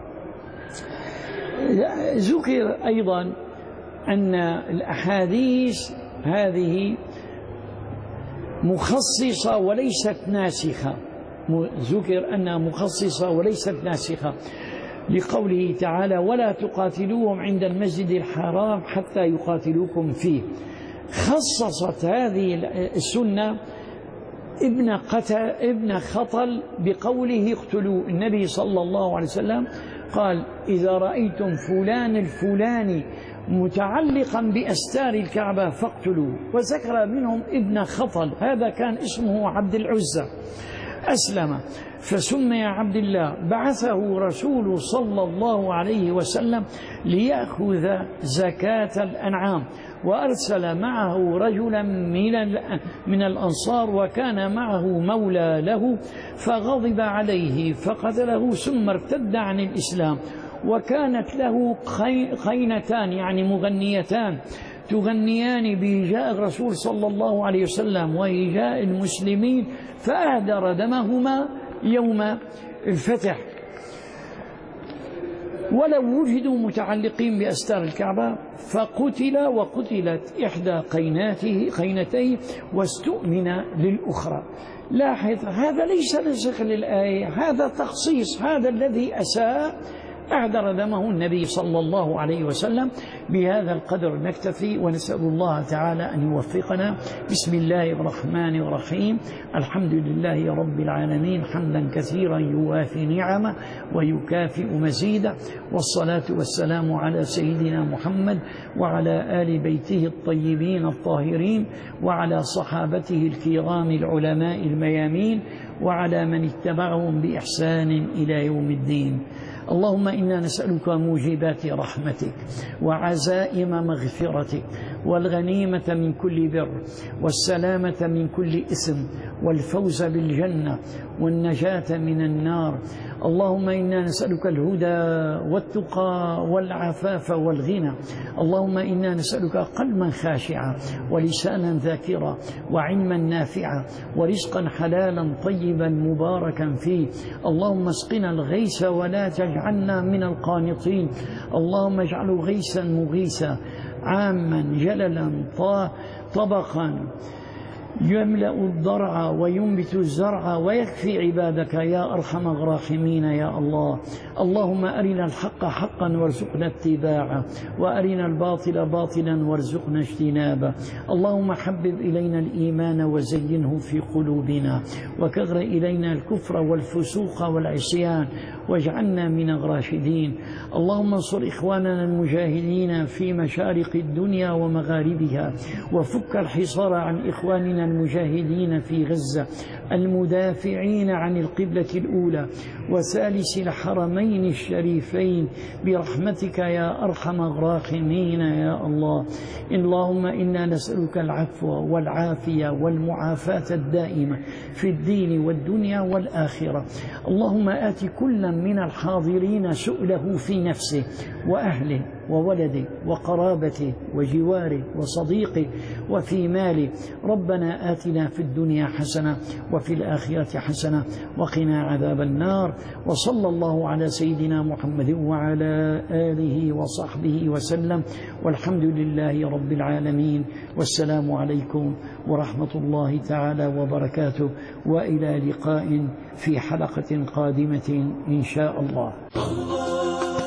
ذكر أيضا أن الأحاديث هذه مخصصة وليست ناسخة، ذكر أنها مخصصة وليست ناسخة، لقوله تعالى: ولا تقاتلوهم عند المسجد الحرام حتى يقاتلوكم فيه. خصصت هذه السنة ابن خطل بقوله: اقتلوا. النبي صلى الله عليه وسلم قال: إذا رأيتم فلان الفلاني متعلقا بأستار الكعبة فاقتلوا. وذكر منهم ابن خطل، هذا كان اسمه عبد العزى، أسلم فسمي عبد الله. بعثه رسول صلى الله عليه وسلم ليأخذ زكاة الأنعام، وأرسل معه رجلا من الأنصار وكان معه مولى له، فغضب عليه فقتله ثم ارتد عن الإسلام. وكانت له خينتان، يعني مغنيتان، تغنيان بهجاء الرسول صلى الله عليه وسلم وهجاء المسلمين، فأهدر دمهما يوم الفتح. ولو وجدوا متعلقين بأستار الكعبة فقتل وقتلت إحدى قينتيه واستؤمن للأخرى. لاحظ، هذا ليس نسخ للآية، هذا تخصيص. هذا الذي أساء أعذر دمه النبي صلى الله عليه وسلم. بهذا القدر نكتفي، ونسأل الله تعالى أن يوفقنا. بسم الله الرحمن الرحيم. الحمد لله رب العالمين حمدا كثيرا يوافي نعمه ويكافئ مزيده، والصلاة والسلام على سيدنا محمد وعلى آل بيته الطيبين الطاهرين وعلى صحابته الكرام العلماء الميامين وعلى من اتبعهم بإحسان إلى يوم الدين. اللهم إنا نسألك موجبات رحمتك وعزائم مغفرتك والغنيمة من كل بر والسلامة من كل إثم والفوز بالجنة والنجاة من النار. اللهم إنا نسألك الهدى والتقى والعفاف والغنى. اللهم إنا نسألك قلبا خاشعا ولسانا ذاكرا وعلما نافعا ورزقا حلالا طيبا مباركا فيه. اللهم اسقنا الغيث ولا تجعلنا من القانطين. اللهم اجعله غيثا مغيثا عاما جللا طبقا يملأ الضرع وينبت الزرع ويكفي عبادك يا أرحم الراحمين يا الله. اللهم أرنا الحق حقا وارزقنا اتباعه وأرنا الباطل باطلا وارزقنا اجتنابه. اللهم حبب إلينا الإيمان وزينه في قلوبنا وكغر إلينا الكفر والفسوق والعصيان واجعلنا من الراشدين. اللهم انصر إخواننا المجاهدين في مشارق الدنيا ومغاربها، وفك الحصار عن إخواننا المجاهدين في غزة المدافعين عن القبلة الأولى وثالث الحرمين الشريفين برحمتك يا أرحم الراحمين يا الله. اللهم إنا نسألك العفو والعافية والمعافاة الدائمة في الدين والدنيا والآخرة. اللهم آت كلا من الحاضرين سؤله في نفسه وأهله وولده وقرابته وجواره وصديقه وفي ماله. ربنا آتنا في الدنيا حسنة وفي الآخرة حسنة وقنا عذاب النار. وصلى الله على سيدنا محمد وعلى آله وصحبه وسلم، والحمد لله رب العالمين. والسلام عليكم ورحمة الله تعالى وبركاته، وإلى لقاء في حلقة قادمة إن شاء الله.